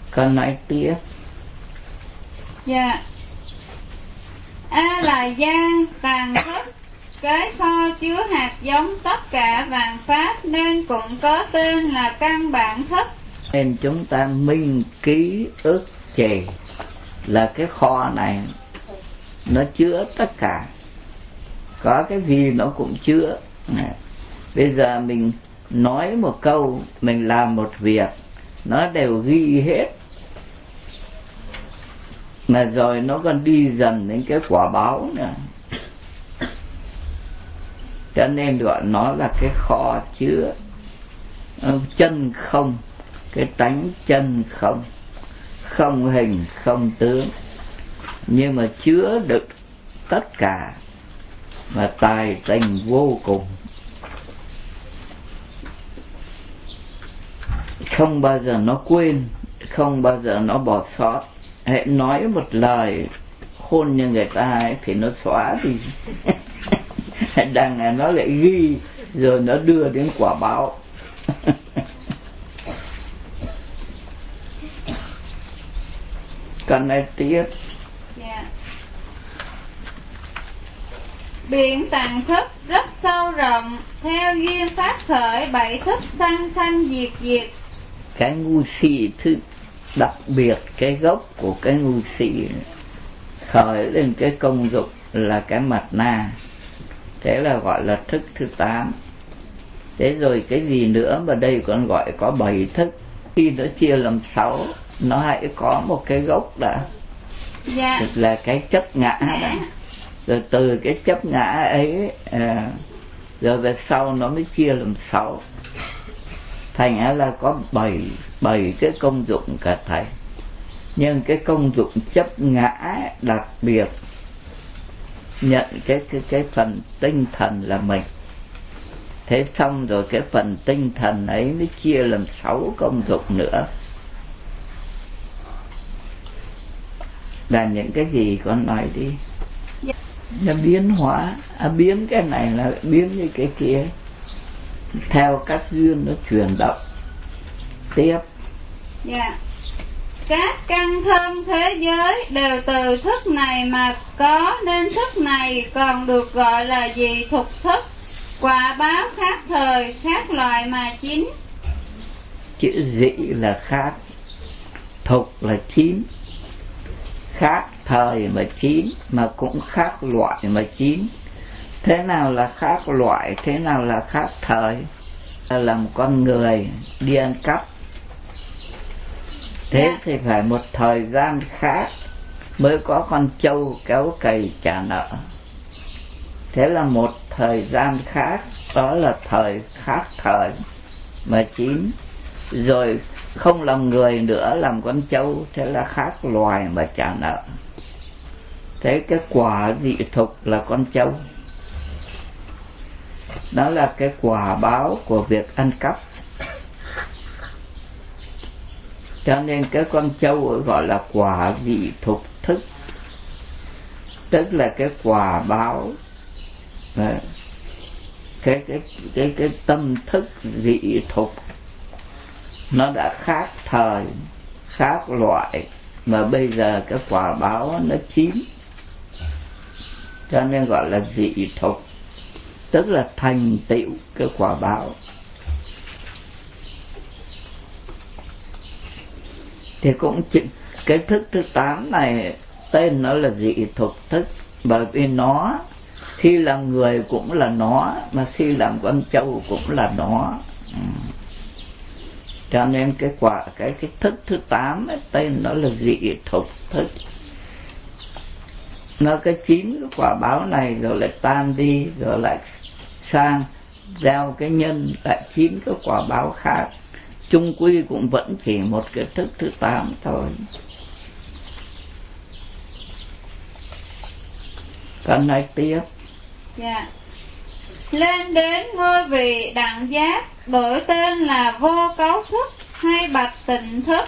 Con nói tiếp. Dạ. A là gia tàn thất, cái kho chứa hạt giống tất cả vạn pháp, nên cũng có tên là căn bản thất. Nên chúng ta minh ký ức trì là cái kho này nó chứa tất cả, có cái gì nó cũng chứa. Bây giờ mình nói một câu, mình làm một việc, nó đều ghi hết, mà rồi nó còn đi dần đến cái quả báo nữa. Cho nên gọi nó là cái kho chứa chân không, cái tánh chân không, không hình không tướng, nhưng mà chứa được tất cả, mà tài tình vô cùng, không bao giờ nó quên, không bao giờ nó bỏ sót. Hãy nói một lời khôn như người ta ấy, thì nó xóa đi đằng này nó lại ghi, rồi nó đưa đến quả báo. Con này tiếp. Dạ. Biển tạng thức rất sâu rộng, theo duyên phát khởi bảy thức sanh sanh diệt diệt. Cái ngu si thứ đặc biệt, cái gốc của cái ngu si khởi lên cái công dụng là cái mặt na, thế là gọi là thức thứ 8. Thế rồi cái gì nữa mà đây còn gọi có 7 thức. Khi nó chia làm 6, nó hãy có một cái gốc đã. Dạ. Là cái chấp ngã đó. Rồi từ cái chấp ngã ấy rồi về sau nó mới chia làm 6. Thành ra là có 7 cái công dụng cả thầy. Nhưng cái công dụng chấp ngã đặc biệt nhận cái phần tinh thần là mình. Thế xong rồi cái phần tinh thần ấy mới chia làm 6 công dụng nữa. Là những cái gì con nói đi. Nó biến hóa, biến cái này là biến như cái kia, theo các duyên nó chuyển động. Tiếp. Dạ. Các căn thân thế giới đều từ thức này mà có, nên thức này còn được gọi là gì? Thục thức. Quả báo khác thời, khác loại mà chín. Chữ dị là khác, thục là chín, khác thời mà chín, mà cũng khác loại mà chín. Thế nào là khác loại, thế nào là khác thời? Là làm con người đi ăn cắp, thế thì phải một thời gian khác mới có con trâu kéo cày trả nợ. Thế là một thời gian khác, đó là thời khác thời mà chín. Rồi không làm người nữa, làm con trâu, thế là khác loài mà trả nợ. Thế cái quả dị thục là con trâu, đó là cái quả báo của việc ăn cắp. Cho nên cái con trâu gọi là quả dị thục thức, tức là cái quả báo, cái tâm thức dị thục, nó đã khác thời, khác loại, mà bây giờ cái quả báo nó chín, cho nên gọi là dị thục, tức là thành tựu cái quả báo. Thì cũng cái thức thứ 8 này tên nó là dị thục thức, bởi vì nó khi làm người cũng là nó, mà khi làm con trâu cũng là nó. Cho nên cái quả cái thức thứ 8 ấy, tên nó là dị thục thức. Nó cái 9 cái quả báo này rồi lại tan đi, rồi lại sang gieo cái nhân lại 9 cái quả báo khác, chung quy cũng vẫn chỉ một cái thức thứ 8 thôi. Con nói tiếp. Dạ. Lên đến ngôi vị đẳng giác, đổi tên là vô cấu thức hay bạch tịnh thức.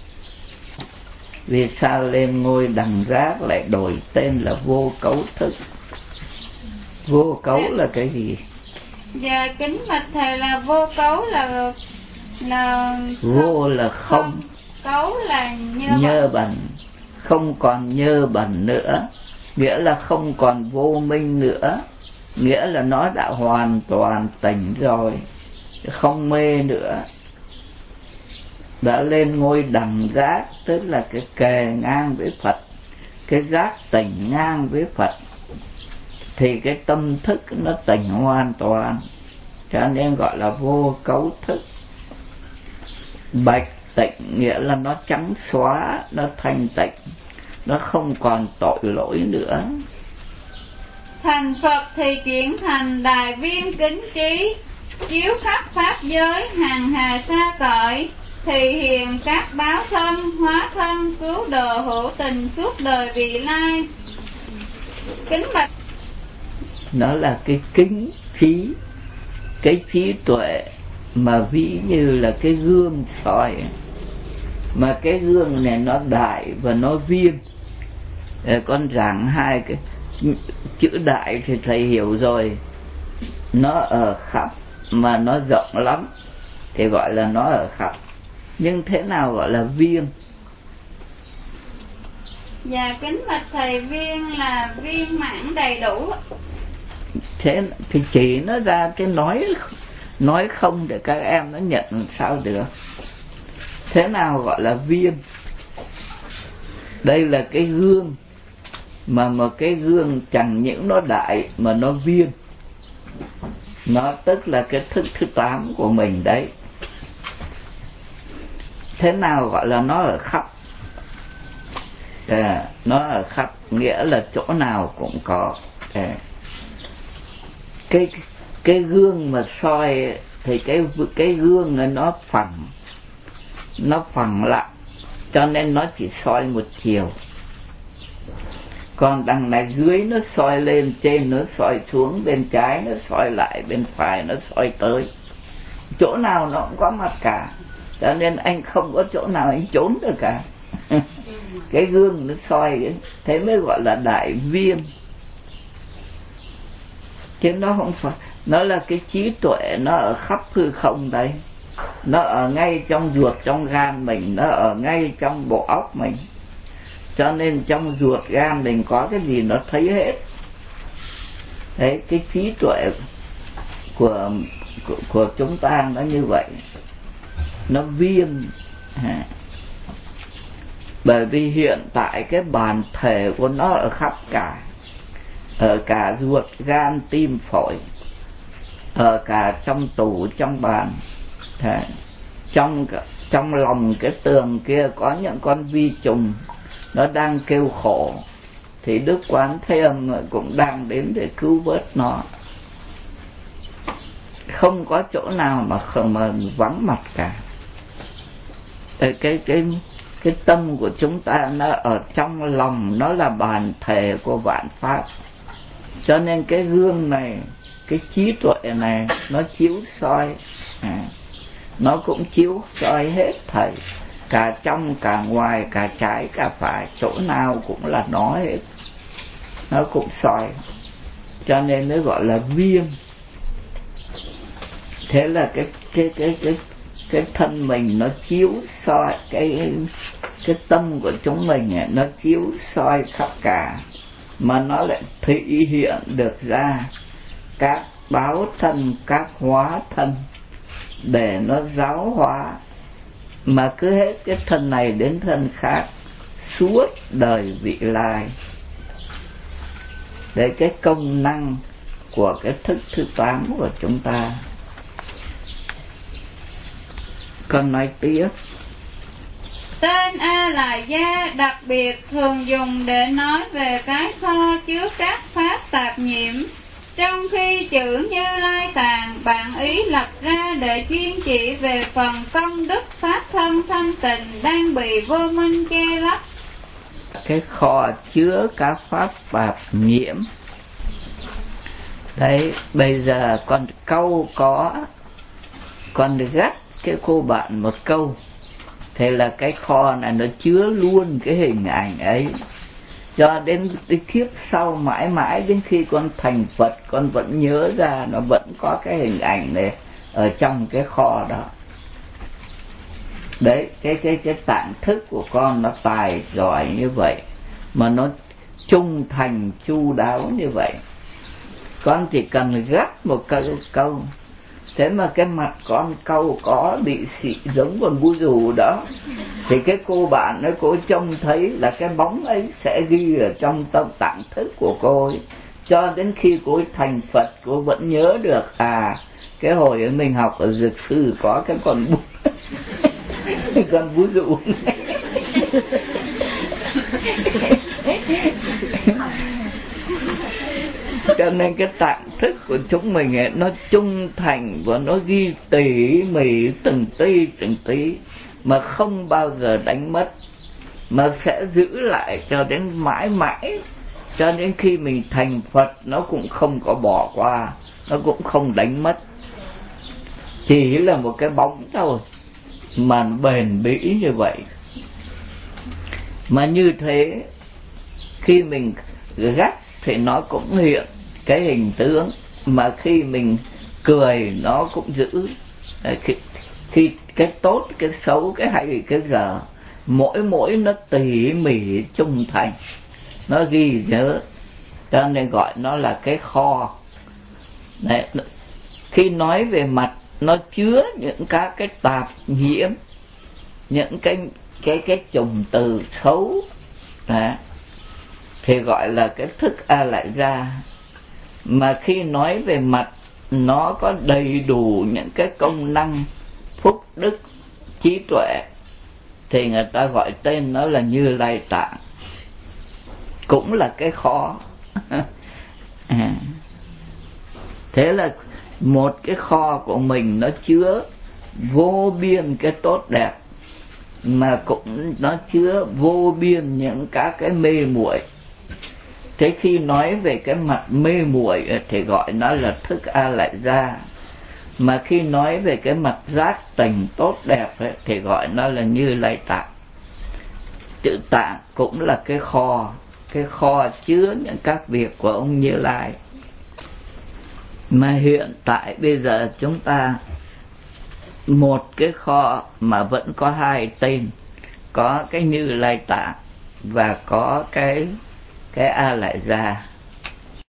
Vì sao lên ngôi đẳng giác lại đổi tên là vô cấu thức? Vô cấu là cái gì? Dạ kính bạch thầy, là vô cấu là vô là không, cấu là nhơ bẩn, không còn nhơ bẩn nữa, nghĩa là không còn vô minh nữa, nghĩa là nó đã hoàn toàn tỉnh rồi, không mê nữa, đã lên ngôi đẳng giác, tức là cái kề ngang với Phật, cái giác tỉnh ngang với Phật, thì cái tâm thức nó tỉnh hoàn toàn, cho nên gọi là vô cấu thức. Bạch tịnh nghĩa là nó trắng xóa, nó thanh tịnh, nó không còn tội lỗi nữa. Thành Phật thì chuyển thành đại viên kính trí, chiếu khắp pháp giới hằng hà sa cõi, thì hiện các báo thân, hóa thân, cứu độ hữu tình suốt đời vị lai. Kính bạch, nó là cái kính trí, cái trí tuệ mà ví như là cái gương soi, mà cái gương này nó đại và nó viên. Con giảng hai cái chữ đại thì thầy hiểu rồi, nó ở khắp mà nó rộng lắm thì gọi là nó ở khắp. Nhưng thế nào gọi là viên? Dạ kính bạch thầy, viên là viên mãn đầy đủ. Thế thì chỉ nó ra cái nói không để các em nó nhận sao được. Thế nào gọi là viên? Đây là cái gương, mà một cái gương chẳng những nó đại mà nó viên. Nó tức là cái thức thứ 8 của mình đấy. Thế nào gọi là nó ở khắp? Nó ở khắp nghĩa là chỗ nào cũng có. Cái gương mà soi thì cái gương này nó phẳng lại, cho nên nó chỉ soi một chiều. Còn đằng này dưới nó soi lên, trên nó soi xuống, bên trái nó soi lại, bên phải nó soi tới, chỗ nào nó cũng có mặt cả, cho nên anh không có chỗ nào anh trốn được cả. Cái gương nó soi, thế mới gọi là đại viên. Chứ nó không phải, nó là cái trí tuệ, nó ở khắp hư không đấy, nó ở ngay trong ruột trong gan mình, nó ở ngay trong bộ óc mình, cho nên trong ruột gan mình có cái gì nó thấy hết. Đấy, cái trí tuệ của chúng ta nó như vậy, nó viên. Bởi vì hiện tại cái bản thể của nó ở khắp cả, ở cả ruột gan tim phổi, ở cả trong tủ trong bàn, trong lòng cái tường kia có những con vi trùng nó đang kêu khổ, thì Đức Quán Thế Âm cũng đang đến để cứu vớt nó. Không có chỗ nào mà vắng mặt cả. Cái tâm của chúng ta nó ở trong lòng, nó là bản thể của vạn pháp, cho nên cái gương này, cái trí tuệ này nó chiếu soi, nó cũng chiếu soi hết thảy, cả trong cả ngoài, cả trái cả phải, chỗ nào cũng là nó hết, nó cũng soi, cho nên nó gọi là viên. Thế là cái thân mình nó chiếu soi, cái tâm của chúng mình nó chiếu soi khắp cả, mà nó lại thị hiện được ra các báo thân, các hóa thân để nó giáo hóa, mà cứ hết cái thân này đến thân khác suốt đời vị lai. Đấy, cái công năng của cái thức thứ 8 của chúng ta. Con nói tiếp. Tên A La Gia đặc biệt thường dùng để nói về cái kho chứa các pháp tạp nhiễm, trong khi chữ Như Lai Tạng bản ý lập ra để chuyên chỉ về phần công đức pháp thân thanh tịnh đang bị vô minh che lấp. Cái kho chứa các pháp tạp nhiễm. Đấy, bây giờ con gắt cái cô bạn một câu, thế là cái kho này nó chứa luôn cái hình ảnh ấy, cho đến cái kiếp sau mãi mãi đến khi con thành Phật, con vẫn nhớ ra, nó vẫn có cái hình ảnh này ở trong cái kho đó. Đấy, cái tạng thức của con nó tài giỏi như vậy, mà nó trung thành chu đáo như vậy. Con chỉ cần gắt một câu, thế mà cái mặt con câu có bị xị giống con bú dù đó, thì cái cô bạn ấy, cô trông thấy là cái bóng ấy sẽ ghi ở trong tâm tạng thức của cô ấy. Cho đến khi cô ấy thành Phật, cô vẫn nhớ được, cái hồi ấy mình học ở Dược Sư có cái con bú con bú dụ này. Cho nên cái tạng thức của chúng mình ấy, nó trung thành và nó ghi tỉ mỉ từng tí mà không bao giờ đánh mất, mà sẽ giữ lại cho đến mãi mãi, cho đến khi mình thành Phật nó cũng không có bỏ qua, nó cũng không đánh mất. Chỉ là một cái bóng thôi mà bền bỉ như vậy. Mà như thế khi mình gắt thì nó cũng hiện cái hình tướng, mà khi mình cười nó cũng giữ. Khi cái tốt, cái xấu, cái hay, cái dở, mỗi nó tỉ mỉ trung thành, nó ghi nhớ, cho nên gọi nó là cái kho. Đấy, khi nói về mặt nó chứa những các cái tạp nhiễm, những cái chủng từ xấu, đấy, thì gọi là cái thức A Lại Gia. Mà khi nói về mặt nó có đầy đủ những cái công năng phúc đức trí tuệ thì người ta gọi tên nó là Như Lai Tạng, cũng là cái kho. Thế là một cái kho của mình nó chứa vô biên cái tốt đẹp, mà cũng nó chứa vô biên những các cái mê muội. Thế khi nói về cái mặt mê muội thì gọi nó là thức A Lại Gia, mà khi nói về cái mặt giác tỉnh tốt đẹp thì gọi nó là Như Lai Tạng. Chữ tạng cũng là cái kho chứa những các việc của ông Như Lai. Mà hiện tại bây giờ chúng ta một cái kho mà vẫn có hai tên, có cái Như Lai Tạng và có cái A Lại Gia.